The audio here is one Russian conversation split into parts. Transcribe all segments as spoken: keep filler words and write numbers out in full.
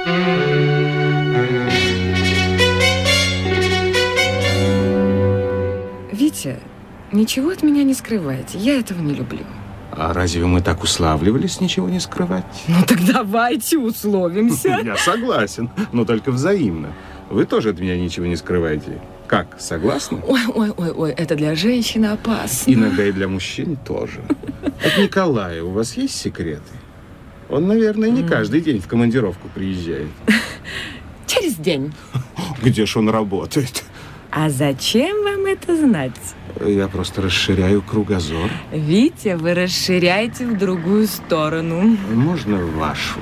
Витя, ничего от меня не скрывайте. Я этого не люблю. А разве мы так уславливались ничего не скрывать? Ну так давайте условимся. Я согласен, но только взаимно. Вы тоже от меня ничего не скрываете. Как, согласны? Ой, ой, ой, ой, это для женщины опасно. Иногда и для мужчин тоже. От Николая у вас есть секреты? Он, наверное, не каждый день в командировку приезжает. Через день. Где ж он работает? А зачем вам это знать? Я просто расширяю кругозор. Витя, вы расширяете в другую сторону. Можно в вашу?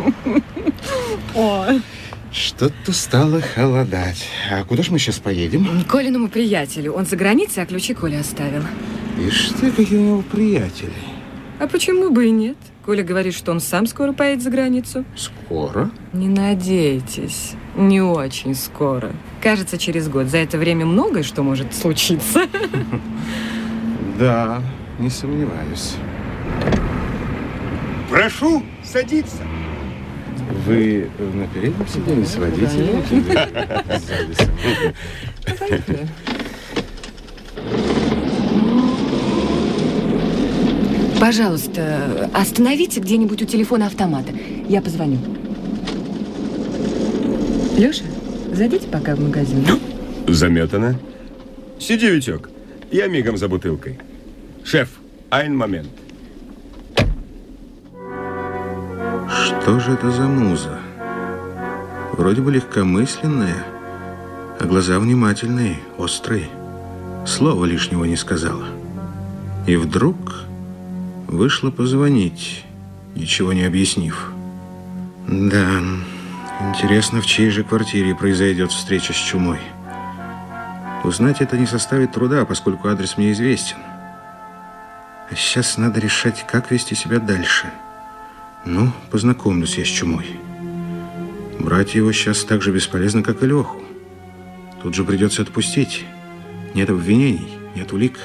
Ой. Что-то стало холодать. А куда же мы сейчас поедем? К Колиному приятелю. Он за границей, а ключи Коля оставил. Ишь ты, какие у него приятели. А почему бы и нет? Коля говорит, что он сам скоро поедет за границу. Скоро? Не надейтесь. Не очень скоро. Кажется, через год. За это время многое что может случиться. Да, не сомневаюсь. Прошу садиться. Вы на переднем сиденье с водителем? Пожалуйста, остановите где-нибудь у телефона автомата. Я позвоню. Леша, зайдите пока в магазин. Заметано. Сиди, Витек. Я мигом за бутылкой. Шеф, айн момент. Что же это за муза? Вроде бы легкомысленная, а глаза внимательные, острые. Слова лишнего не сказала. И вдруг вышла позвонить, ничего не объяснив. Да, интересно, в чьей же квартире произойдет встреча с чумой. Узнать это не составит труда, поскольку адрес мне известен. А сейчас надо решать, как вести себя дальше. Ну, познакомлюсь я с чумой. Брать его сейчас так же бесполезно, как и Леху. Тут же придется отпустить. Нет обвинений, нет улик.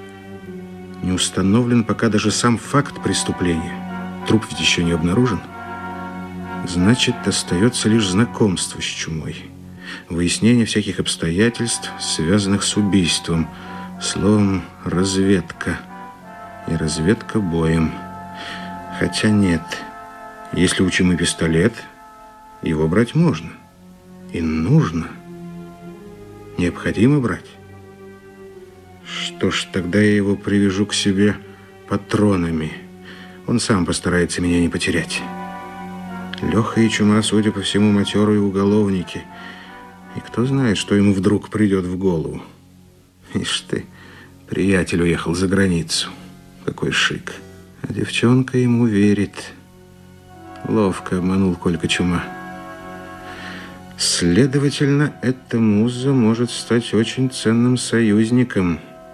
Не установлен пока даже сам факт преступления. Труп ведь еще не обнаружен. Значит, остается лишь знакомство с чумой. Выяснение всяких обстоятельств, связанных с убийством. Словом, разведка. И разведка боем. Хотя нет. Если у чумы пистолет, его брать можно. И нужно. Необходимо брать. Что ж, тогда я его привяжу к себе патронами. Он сам постарается меня не потерять. Леха и чума, судя по всему, матерые уголовники. И кто знает, что ему вдруг придет в голову. Ишь ты, приятель уехал за границу. Какой шик. А девчонка ему верит. Ловко обманул Колька чума. Следовательно, эта муза может стать очень ценным союзником.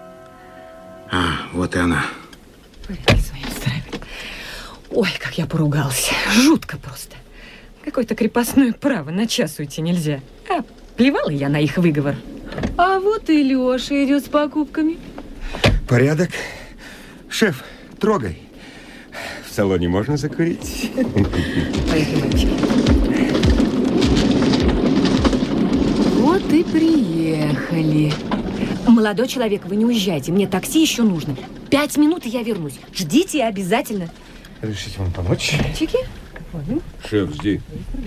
А, вот и она. Порядки свои устраивает. Ой, как я поругался. Жутко просто. Какое-то крепостное право, на час уйти нельзя. А плевала я на их выговор. А вот и Леша идет с покупками. Порядок. Шеф, трогай. В салоне можно закурить? Поехали, мальчики. Вот и приехали. Молодой человек, вы не уезжайте. Мне такси еще нужно. Пять минут, и я вернусь. Ждите обязательно. Разрешите вам помочь? Чики? Шеф, жди.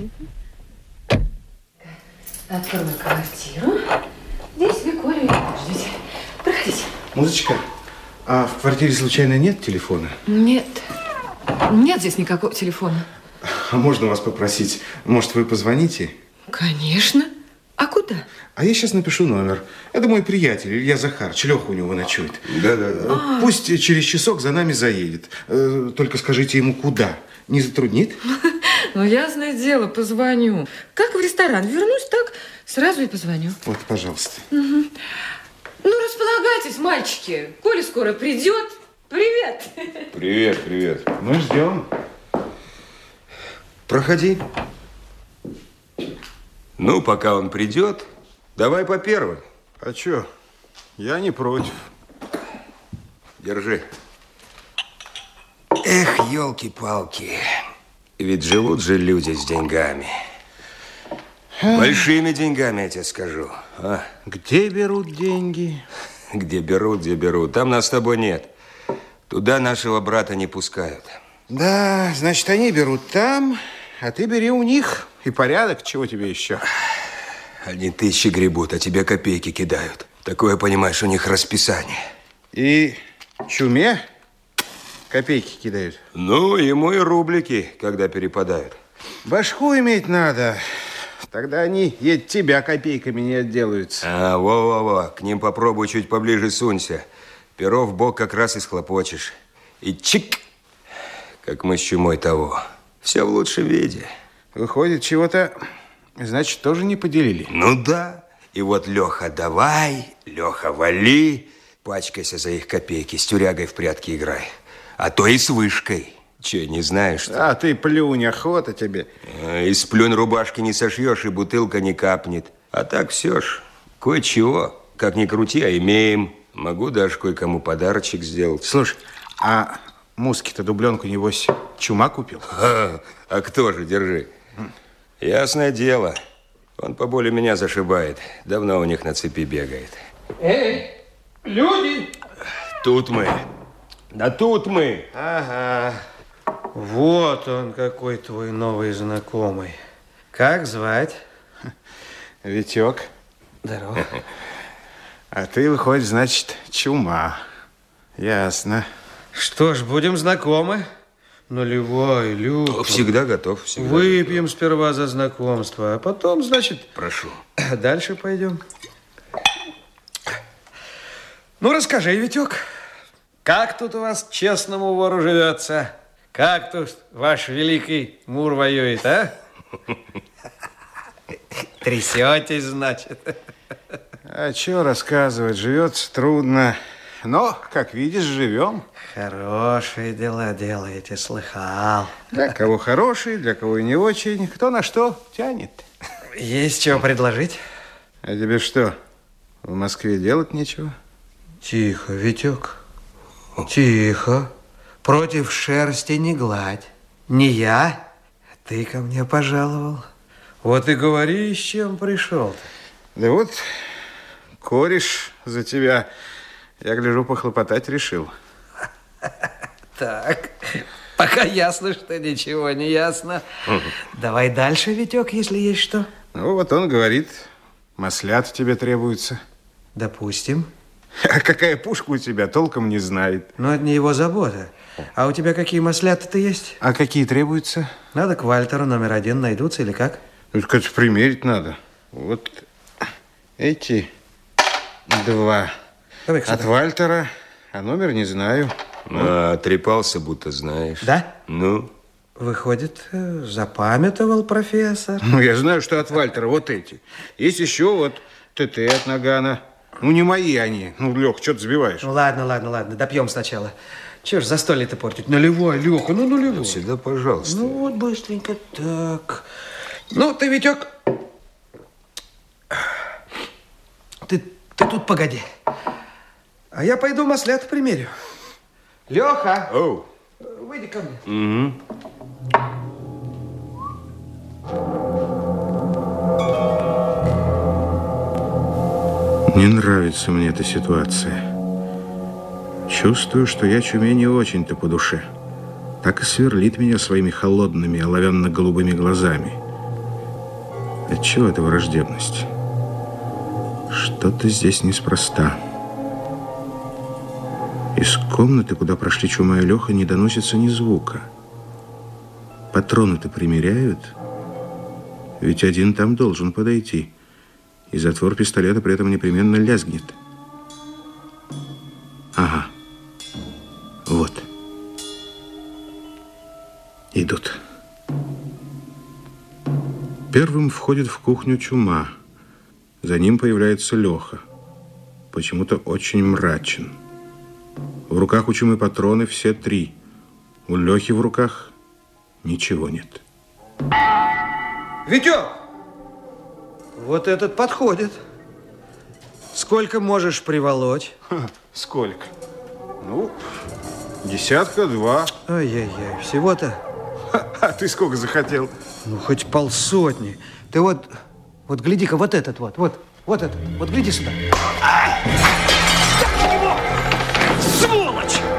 Открою квартиру. Здесь вы Колю ждете. Проходите. Музычка, а в квартире случайно нет телефона? Нет. Нет здесь никакого телефона. А можно вас попросить, может, вы позвоните? Конечно. А куда? А я сейчас напишу номер. Это мой приятель, Илья Захарыч. Леха у него ночует. Да-да-да. Пусть через часок за нами заедет. Только скажите ему, куда. Не затруднит? Ну, ясное дело, позвоню. Как в ресторан. Вернусь так, сразу и позвоню. Вот, пожалуйста. Угу. Ну, располагайтесь, мальчики. Коля скоро придет. Привет. Привет, привет. Мы ждем. Проходи. Ну, пока он придет, давай по первой. А чё? Я не против. Держи. Эх, елки-палки. Ведь живут же люди с деньгами. Большими деньгами, я тебе скажу. А? Где берут деньги? Где берут, где берут. Там нас с тобой нет. Туда нашего брата не пускают. Да, значит, они берут там, а ты бери у них. И порядок, чего тебе еще? Они тысячи гребут, а тебе копейки кидают. Такое, понимаешь, у них расписание. И чуме копейки кидают? Ну, ему и рублики, когда перепадают. Башку иметь надо. Тогда они и от тебя копейками не отделаются. А, во-во-во, к ним попробуй чуть поближе сунься. Перо в бок как раз и схлопочешь. И чик, как мы с чумой того. Все в лучшем виде. Выходит, чего-то, значит, тоже не поделили. Ну да. И вот, Леха, давай, Леха, вали. Пачкайся за их копейки, с тюрягой в прятки играй. А то и с вышкой. Че, не знаешь, что? А ты плюнь, охота тебе. Из плюнь рубашки не сошьешь, и бутылка не капнет. А так все ж, кое-чего, как ни крути, а имеем. Могу даже кое-кому подарочек сделать. Слушай, а муски-то дубленку, небось, чума купил? А, а кто же, держи. Ясное дело, он поболее меня зашибает. Давно у них на цепи бегает. Эй, люди! Тут мы. Да тут мы. Ага. Вот он, какой твой новый знакомый. Как звать? Витек. Здорово. А ты, выходит, значит, чума. Ясно. Что ж, будем знакомы. Нулевой, Люк. Всегда готов. Всегда Выпьем готов. сперва за знакомство, а потом, значит... Прошу. Дальше пойдем. Ну, расскажи, Витек, как тут у вас честному вору живется? Как тут ваш великий Мур воюет, а? Трясетесь, значит. А что рассказывать, живется трудно. Но, как видишь, живем. Хорошие дела делаете, слыхал. Для кого хороший, для кого и не очень. Кто на что тянет. Есть чего предложить? А тебе что, в Москве делать нечего? Тихо, Витек. Тихо. Против шерсти не гладь. Не я, ты ко мне пожаловал. Вот и говори, с чем пришел-то. Да вот, кореш за тебя, я гляжу, похлопотать решил. Так, пока ясно, что ничего не ясно. Давай дальше, Витек, если есть что. Ну, вот он говорит, маслята тебе требуются. Допустим. А какая пушка у тебя, толком не знает. Но это не его забота. А у тебя какие маслята-то есть? А какие требуются? Надо к Вальтеру номер один найдутся или как? Ну, это примерить надо. Вот эти два. Давай От Вальтера, а номер не знаю. А, трепался, будто знаешь. Да? Ну? Выходит, запамятовал профессор. Ну, я знаю, что от Вальтера вот эти. Есть еще вот ТТ от Нагана. Ну, не мои они. Ну, Лех, что ты забиваешь? Ну, ладно, ладно, ладно, допьем сначала. Чего ж застолье-то портить? Нулевой, Леха, ну нулевой. Сюда, пожалуйста. Ну, вот быстренько так. Ну, ты, Витек, ты, ты тут погоди. А я пойду маслят примерю. Леха, Оу. выйди ко мне. Угу. Не нравится мне эта ситуация. Чувствую, что я чуме не очень-то по душе. Так и сверлит меня своими холодными, оловянно-голубыми глазами. Отчего эта враждебность? Что-то здесь неспроста. Из комнаты, куда прошли Чума и Леха, не доносится ни звука. Патроны-то примеряют. Ведь один там должен подойти. И затвор пистолета при этом непременно лязгнет. Ага. Вот. Идут. Первым входит в кухню Чума. За ним появляется Леха. Почему-то очень мрачен. В руках у Чумы патроны все три. У Лехи в руках ничего нет. Витек, вот этот подходит. Сколько можешь приволочь? Ха, сколько? Ну, десятка два. Ай-яй-яй, всего-то? А ты сколько захотел? Ну, хоть полсотни. Ты вот Вот гляди-ка, вот этот вот, вот, вот этот, вот гляди сюда. Сволочь!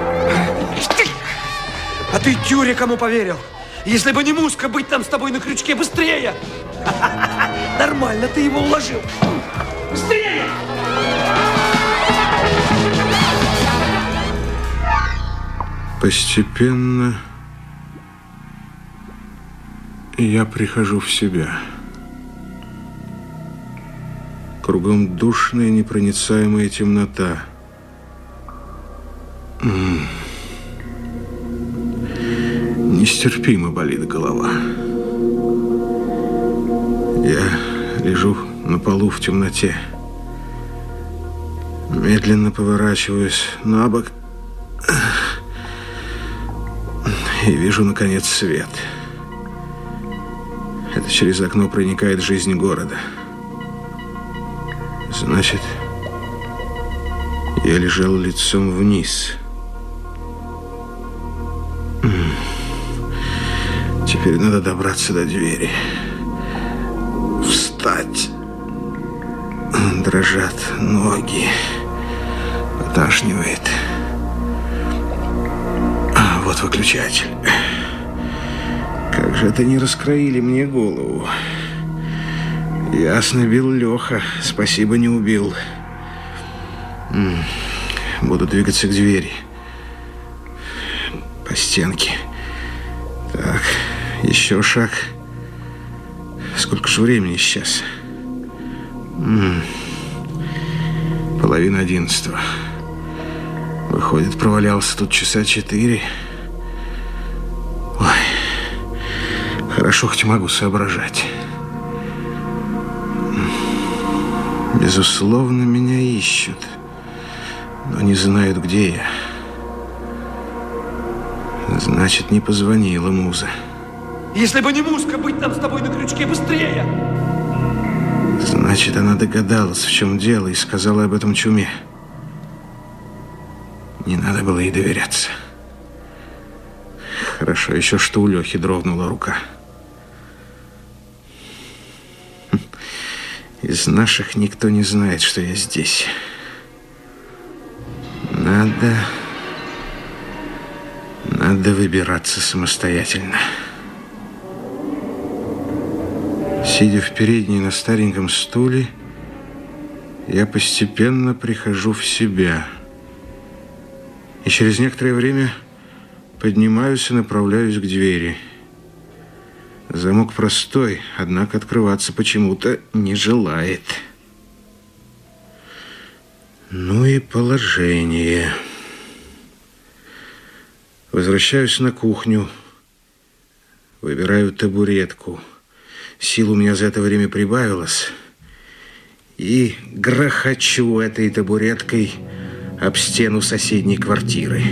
А ты, Тюре, кому поверил? Если бы не Муска, быть там с тобой на крючке быстрее! Нормально ты его уложил. Быстрее! Постепенно я прихожу в себя. Кругом душная, непроницаемая темнота. М-м. Нестерпимо болит голова. Я лежу на полу в темноте. Медленно поворачиваюсь на бок и вижу, наконец, свет. Это через окно проникает жизнь города. Значит, я лежал лицом вниз. Теперь надо добраться до двери. Встать. Дрожат ноги. Поташнивает. А, вот выключатель. Как же это не раскроили мне голову. Ясно, бил Леха. Спасибо, не убил. Буду двигаться к двери. По стенке. Так, еще шаг. Сколько же времени сейчас? М-м. Половина одиннадцатого. Выходит, провалялся тут часа четыре. Ой, хорошо, хоть могу соображать. Безусловно, меня ищут, но не знают, где я. Значит, не позвонила Муза. Если бы не Муска, быть там с тобой на крючке быстрее! Значит, она догадалась, в чем дело, и сказала об этом Чуме. Не надо было ей доверяться. Хорошо еще, что у Лехи дрогнула рука. Из наших никто не знает, что я здесь. Надо... Надо выбираться самостоятельно. Сидя в передней на стареньком стуле, я постепенно прихожу в себя. И через некоторое время поднимаюсь и направляюсь к двери. Замок простой, однако открываться почему-то не желает. Ну и положение. Возвращаюсь на кухню. Выбираю табуретку. Сил у меня за это время прибавилось. И грохочу этой табуреткой об стену соседней квартиры.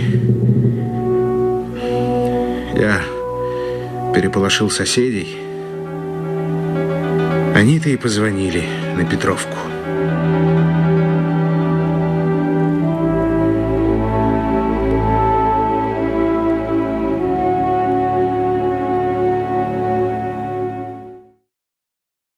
Я переполошил соседей. Они-то и позвонили на Петровку.